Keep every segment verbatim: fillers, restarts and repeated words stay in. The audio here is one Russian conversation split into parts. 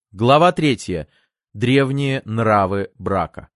Глава третья. Древние нравы брака.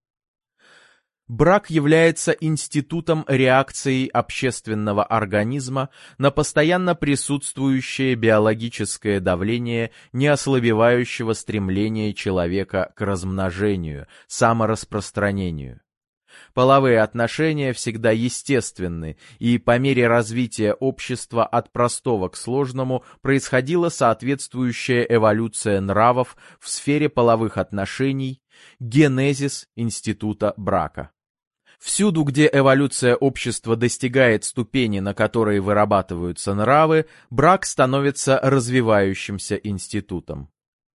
Брак является институтом реакции общественного организма на постоянно присутствующее биологическое давление неослабевающего стремления человека к размножению, самораспространению. Половые отношения всегда естественны, и по мере развития общества от простого к сложному происходила соответствующая эволюция нравов в сфере половых отношений, генезис института брака. Всюду, где эволюция общества достигает ступени, на которой вырабатываются нравы, брак становится развивающимся институтом.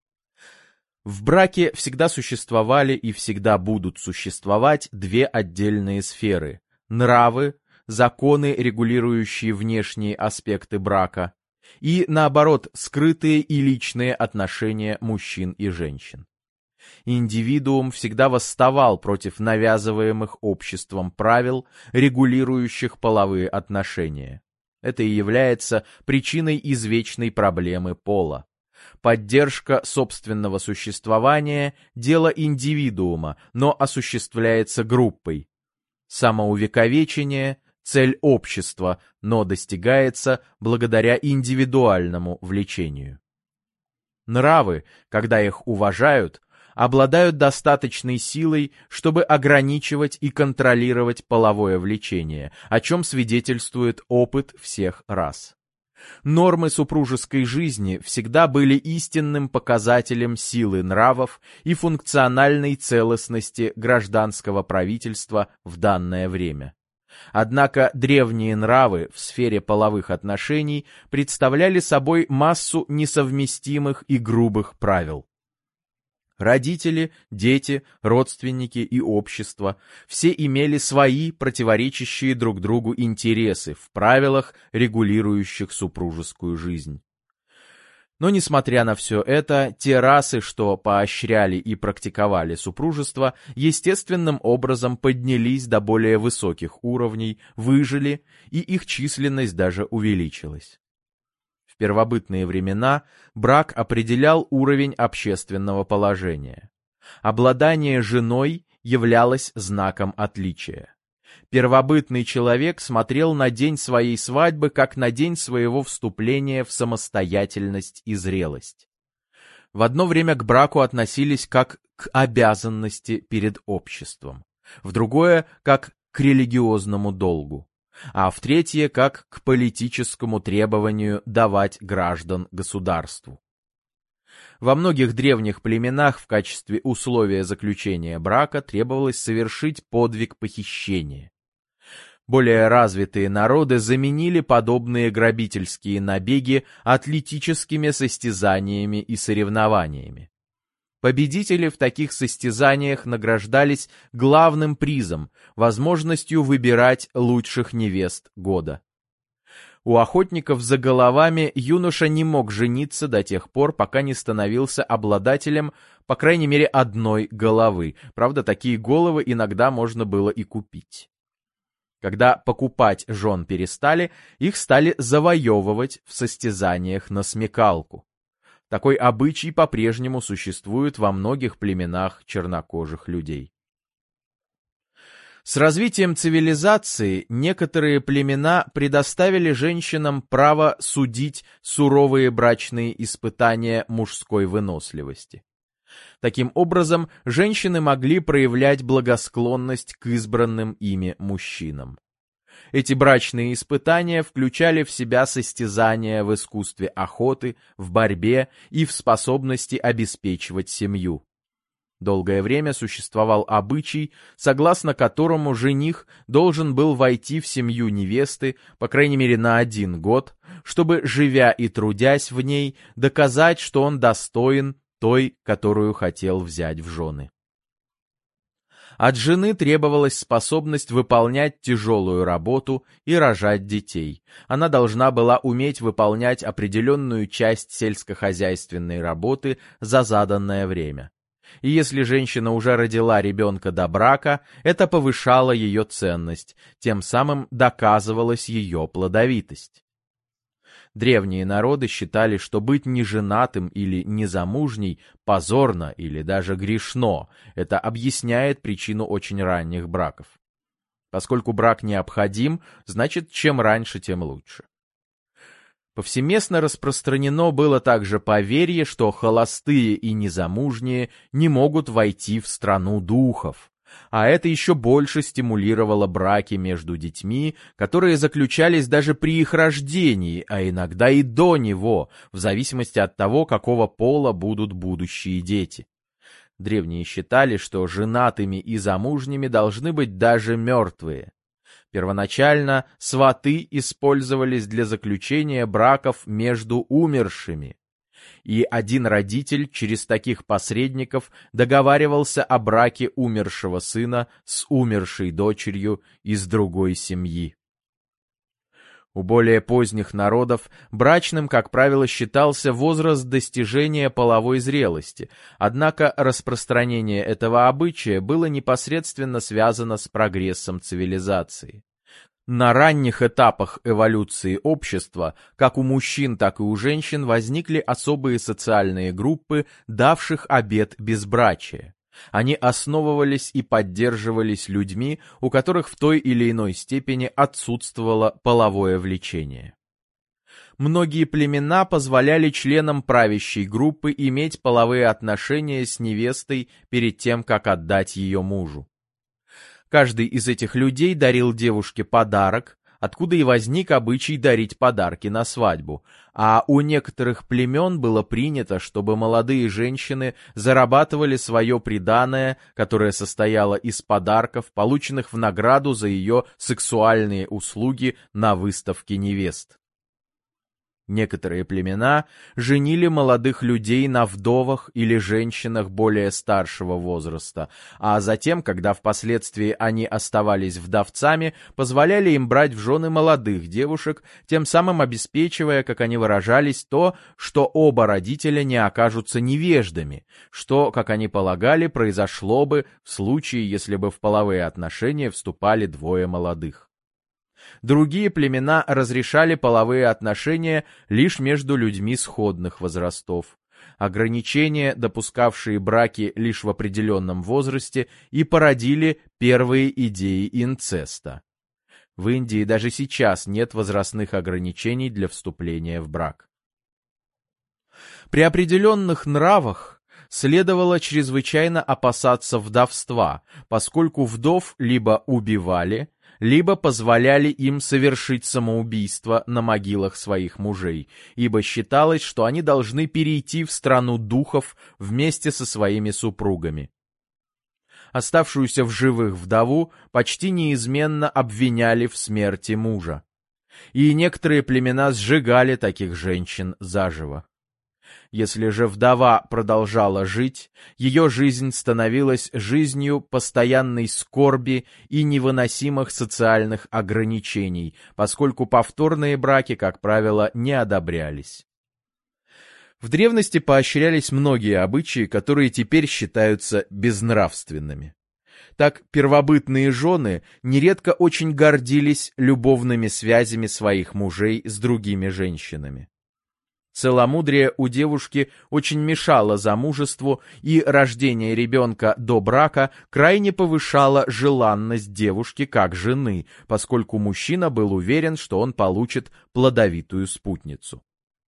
В браке всегда существовали и всегда будут существовать две отдельные сферы – нравы, законы, регулирующие внешние аспекты брака, и, наоборот, скрытые и личные отношения мужчин и женщин. Индивидуум всегда восставал против навязываемых обществом правил, регулирующих половые отношения. Это и является причиной извечной проблемы пола. Поддержка собственного существования – дело индивидуума, но осуществляется группой. Самоувековечение – цель общества, но достигается благодаря индивидуальному влечению. Нравы, когда их уважают, обладают достаточной силой, чтобы ограничивать и контролировать половое влечение, о чем свидетельствует опыт всех рас. Нормы супружеской жизни всегда были истинным показателем силы нравов и функциональной целостности гражданского правительства в данное время. Однако древние нравы в сфере половых отношений представляли собой массу несовместимых и грубых правил. Родители, дети, родственники и общество – все имели свои противоречащие друг другу интересы в правилах, регулирующих супружескую жизнь. Но, несмотря на все это, те расы, что поощряли и практиковали супружество, естественным образом поднялись до более высоких уровней, выжили, и их численность даже увеличилась. В первобытные времена брак определял уровень общественного положения. Обладание женой являлось знаком отличия. Первобытный человек смотрел на день своей свадьбы как на день своего вступления в самостоятельность и зрелость. В одно время к браку относились как к обязанности перед обществом, в другое – как к религиозному долгу, а в третье, как к политическому требованию давать граждан государству. Во многих древних племенах в качестве условия заключения брака требовалось совершить подвиг похищения. Более развитые народы заменили подобные грабительские набеги атлетическими состязаниями и соревнованиями. Победители в таких состязаниях награждались главным призом – возможностью выбирать лучших невест года. У охотников за головами юноша не мог жениться до тех пор, пока не становился обладателем, по крайней мере, одной головы. Правда, такие головы иногда можно было и купить. Когда покупать жен перестали, их стали завоевывать в состязаниях на смекалку. Такой обычай по-прежнему существует во многих племенах чернокожих людей. С развитием цивилизации некоторые племена предоставили женщинам право судить суровые брачные испытания мужской выносливости. Таким образом, женщины могли проявлять благосклонность к избранным ими мужчинам. Эти брачные испытания включали в себя состязания в искусстве охоты, в борьбе и в способности обеспечивать семью. Долгое время существовал обычай, согласно которому жених должен был войти в семью невесты, по крайней мере на один год, чтобы, живя и трудясь в ней, доказать, что он достоин той, которую хотел взять в жены. От жены требовалась способность выполнять тяжелую работу и рожать детей. Она должна была уметь выполнять определенную часть сельскохозяйственной работы за заданное время. И если женщина уже родила ребенка до брака, это повышало ее ценность, тем самым доказывалась ее плодовитость. Древние народы считали, что быть неженатым или незамужней позорно или даже грешно. Это объясняет причину очень ранних браков. Поскольку брак необходим, значит, чем раньше, тем лучше. Повсеместно распространено было также поверье, что холостые и незамужние не могут войти в страну духов. А это еще больше стимулировало браки между детьми, которые заключались даже при их рождении, а иногда и до него, в зависимости от того, какого пола будут будущие дети. Древние считали, что женатыми и замужними должны быть даже мертвые. Первоначально сваты использовались для заключения браков между умершими. И один родитель через таких посредников договаривался о браке умершего сына с умершей дочерью из другой семьи. У более поздних народов брачным, как правило, считался возраст достижения половой зрелости, однако распространение этого обычая было непосредственно связано с прогрессом цивилизации. На ранних этапах эволюции общества, как у мужчин, так и у женщин, возникли особые социальные группы, давших обет безбрачия. Они основывались и поддерживались людьми, у которых в той или иной степени отсутствовало половое влечение. Многие племена позволяли членам правящей группы иметь половые отношения с невестой перед тем, как отдать ее мужу. Каждый из этих людей дарил девушке подарок, откуда и возник обычай дарить подарки на свадьбу, а у некоторых племен было принято, чтобы молодые женщины зарабатывали свое приданое, которое состояло из подарков, полученных в награду за ее сексуальные услуги на выставке невест. Некоторые племена женили молодых людей на вдовах или женщинах более старшего возраста, а затем, когда впоследствии они оставались вдовцами, позволяли им брать в жены молодых девушек, тем самым обеспечивая, как они выражались, то, что оба родителя не окажутся невеждами, что, как они полагали, произошло бы в случае, если бы в половые отношения вступали двое молодых. Другие племена разрешали половые отношения лишь между людьми сходных возрастов. Ограничения, допускавшие браки лишь в определенном возрасте, и породили первые идеи инцеста. В Индии даже сейчас нет возрастных ограничений для вступления в брак. При определенных нравах следовало чрезвычайно опасаться вдовства, поскольку вдов либо убивали, либо позволяли им совершить самоубийство на могилах своих мужей, ибо считалось, что они должны перейти в страну духов вместе со своими супругами. Оставшуюся в живых вдову почти неизменно обвиняли в смерти мужа, и некоторые племена сжигали таких женщин заживо. Если же вдова продолжала жить, ее жизнь становилась жизнью постоянной скорби и невыносимых социальных ограничений, поскольку повторные браки, как правило, не одобрялись. В древности поощрялись многие обычаи, которые теперь считаются безнравственными. Так, первобытные жены нередко очень гордились любовными связями своих мужей с другими женщинами. Целомудрие у девушки очень мешало замужеству, и рождение ребенка до брака крайне повышало желанность девушки как жены, поскольку мужчина был уверен, что он получит плодовитую спутницу.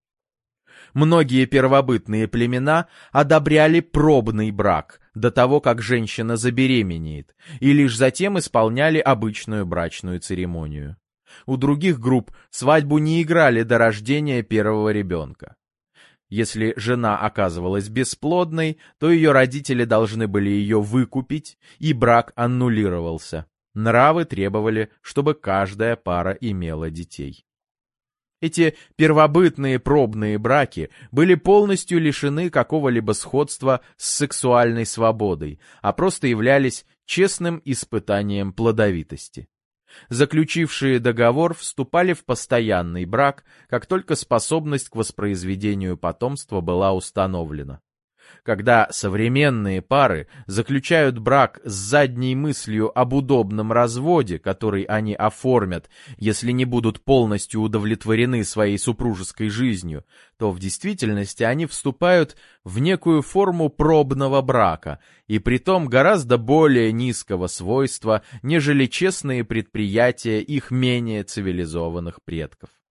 Многие первобытные племена одобряли пробный брак до того, как женщина забеременеет, и лишь затем исполняли обычную брачную церемонию. У других групп свадьбу не играли до рождения первого ребенка. Если жена оказывалась бесплодной, то ее родители должны были ее выкупить, и брак аннулировался. Нравы требовали, чтобы каждая пара имела детей. Эти первобытные пробные браки были полностью лишены какого-либо сходства с сексуальной свободой, а просто являлись честным испытанием плодовитости. Заключившие договор вступали в постоянный брак, как только способность к воспроизведению потомства была установлена. Когда современные пары заключают брак с задней мыслью об удобном разводе, который они оформят, если не будут полностью удовлетворены своей супружеской жизнью, то в действительности они вступают в некую форму пробного брака, и притом гораздо более низкого свойства, нежели честные предприятия их менее цивилизованных предков.